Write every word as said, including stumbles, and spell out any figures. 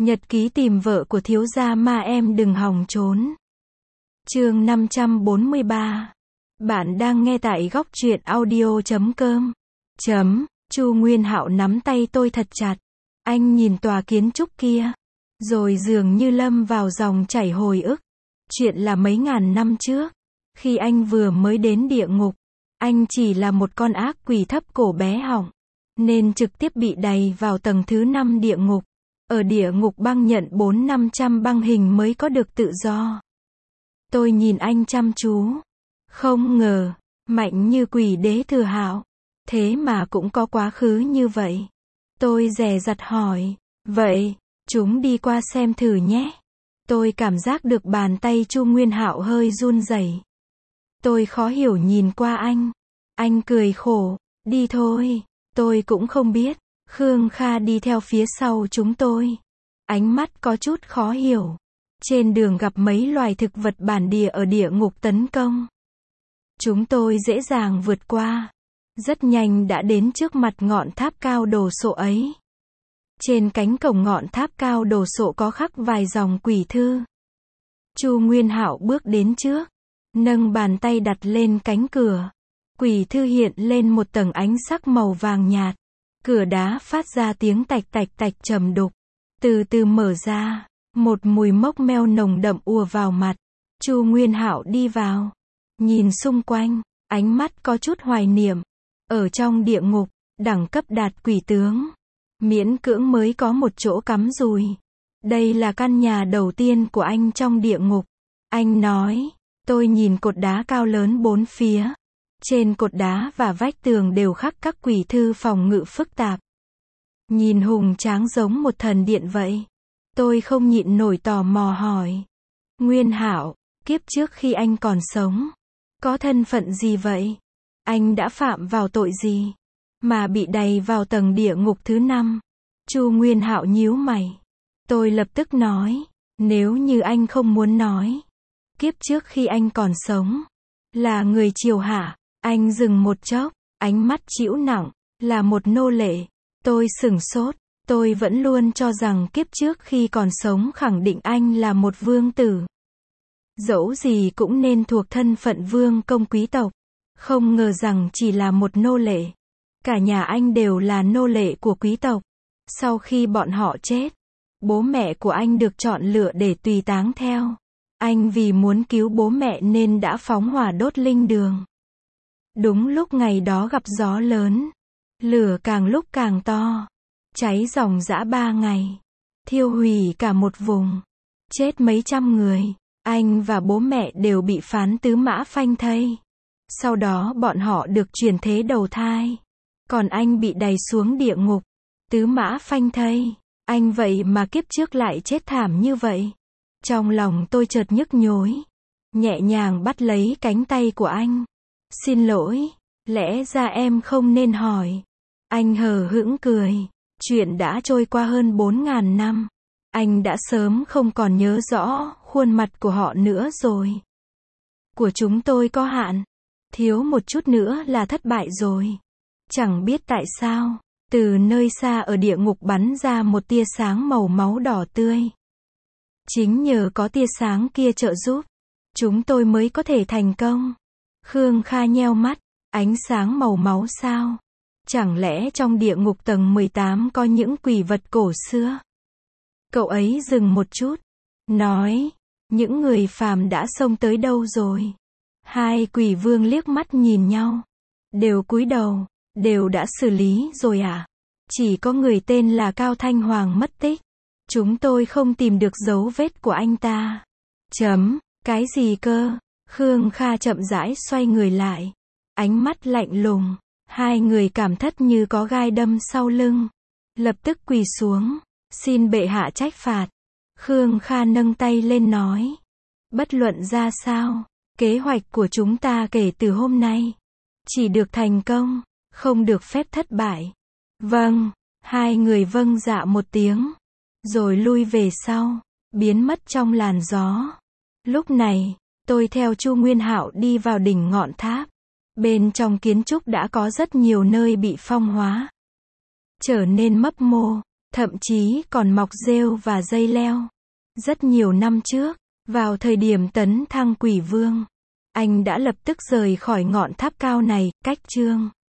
Nhật ký tìm vợ của thiếu gia ma em đừng hòng trốn. Chương năm trăm bốn mươi ba. Bạn đang nghe tại góc truyện audio chấm com. Chấm, Chu Nguyên Hạo nắm tay tôi thật chặt. Anh nhìn tòa kiến trúc kia, rồi dường như lâm vào dòng chảy hồi ức. Chuyện là mấy ngàn năm trước, khi anh vừa mới đến địa ngục, anh chỉ là một con ác quỷ thấp cổ bé họng, nên trực tiếp bị đày vào tầng thứ năm địa ngục. Ở địa ngục băng nhận bốn năm trăm băng hình mới có được tự do. Tôi nhìn anh chăm chú. Không ngờ, mạnh như quỷ đế Thừa Hạo, thế mà cũng có quá khứ như vậy. Tôi dè dặt hỏi, vậy, chúng đi qua xem thử nhé. Tôi cảm giác được bàn tay Chu Nguyên Hạo hơi run rẩy. Tôi khó hiểu nhìn qua anh. Anh cười khổ, đi thôi. Tôi cũng không biết. Khương Kha đi theo phía sau chúng tôi. Ánh mắt có chút khó hiểu. Trên đường gặp mấy loài thực vật bản địa ở địa ngục tấn công. Chúng tôi dễ dàng vượt qua. Rất nhanh đã đến trước mặt ngọn tháp cao đồ sộ ấy. Trên cánh cổng ngọn tháp cao đồ sộ có khắc vài dòng quỷ thư. Chu Nguyên Hạo bước đến trước, nâng bàn tay đặt lên cánh cửa. Quỷ thư hiện lên một tầng ánh sắc màu vàng nhạt. Cửa đá phát ra tiếng tạch tạch tạch trầm đục. Từ từ mở ra, một mùi mốc meo nồng đậm ùa vào mặt. Chu Nguyên Hạo đi vào, nhìn xung quanh, ánh mắt có chút hoài niệm. Ở trong địa ngục, đẳng cấp đạt quỷ tướng, miễn cưỡng mới có một chỗ cắm dùi. Đây là căn nhà đầu tiên của anh trong địa ngục. Anh nói, tôi nhìn cột đá cao lớn bốn phía. Trên cột đá và vách tường đều khắc các quỷ thư phòng ngự phức tạp. Nhìn hùng tráng giống một thần điện vậy. Tôi không nhịn nổi tò mò hỏi. Nguyên Hạo, kiếp trước khi anh còn sống, có thân phận gì vậy? Anh đã phạm vào tội gì mà bị đày vào tầng địa ngục thứ năm? Chu Nguyên Hạo nhíu mày. Tôi lập tức nói, nếu như anh không muốn nói, kiếp trước khi anh còn sống, là người triều hạ. Anh dừng một chốc, ánh mắt trĩu nặng, là một nô lệ. Tôi sửng sốt, tôi vẫn luôn cho rằng kiếp trước khi còn sống khẳng định anh là một vương tử. Dẫu gì cũng nên thuộc thân phận vương công quý tộc. Không ngờ rằng chỉ là một nô lệ. Cả nhà anh đều là nô lệ của quý tộc. Sau khi bọn họ chết, bố mẹ của anh được chọn lựa để tùy táng theo. Anh vì muốn cứu bố mẹ nên đã phóng hỏa đốt linh đường. Đúng lúc ngày đó gặp gió lớn, lửa càng lúc càng to, cháy ròng rã ba ngày, thiêu hủy cả một vùng, chết mấy trăm người. Anh và bố mẹ đều bị phán tứ mã phanh thây. Sau đó bọn họ được chuyển thế đầu thai, còn anh bị đày xuống địa ngục, tứ mã phanh thây. Anh vậy mà kiếp trước lại chết thảm như vậy. Trong lòng tôi chợt nhức nhối, nhẹ nhàng bắt lấy cánh tay của anh. Xin lỗi, lẽ ra em không nên hỏi. Anh hờ hững cười. Chuyện đã trôi qua hơn bốn ngàn năm. Anh đã sớm không còn nhớ rõ khuôn mặt của họ nữa rồi. Của chúng tôi có hạn. Thiếu một chút nữa là thất bại rồi. Chẳng biết tại sao, từ nơi xa ở địa ngục bắn ra một tia sáng màu máu đỏ tươi. Chính nhờ có tia sáng kia trợ giúp, chúng tôi mới có thể thành công. Khương Kha nheo mắt, ánh sáng màu máu sao? Chẳng lẽ trong địa ngục tầng mười tám có những quỷ vật cổ xưa? Cậu ấy dừng một chút, nói, những người phàm đã xông tới đâu rồi? Hai quỷ vương liếc mắt nhìn nhau, đều cúi đầu, đều đã xử lý rồi à? Chỉ có người tên là Cao Thanh Hoàng mất tích. Chúng tôi không tìm được dấu vết của anh ta. Chấm, cái gì cơ? Khương Kha chậm rãi xoay người lại, ánh mắt lạnh lùng. Hai người cảm thất như có gai đâm sau lưng, lập tức quỳ xuống, xin bệ hạ trách phạt. Khương Kha nâng tay lên nói, bất luận ra sao, kế hoạch của chúng ta kể từ hôm nay chỉ được thành công, không được phép thất bại. Vâng. Hai người vâng dạ một tiếng, rồi lui về sau, biến mất trong làn gió. Lúc này, tôi theo Chu Nguyên Hạo đi vào đỉnh ngọn tháp. Bên trong kiến trúc đã có rất nhiều nơi bị phong hóa, trở nên mấp mô. Thậm chí còn mọc rêu và dây leo. Rất nhiều năm trước, vào thời điểm tấn thăng quỷ vương, anh đã lập tức rời khỏi ngọn tháp cao này, cách Trương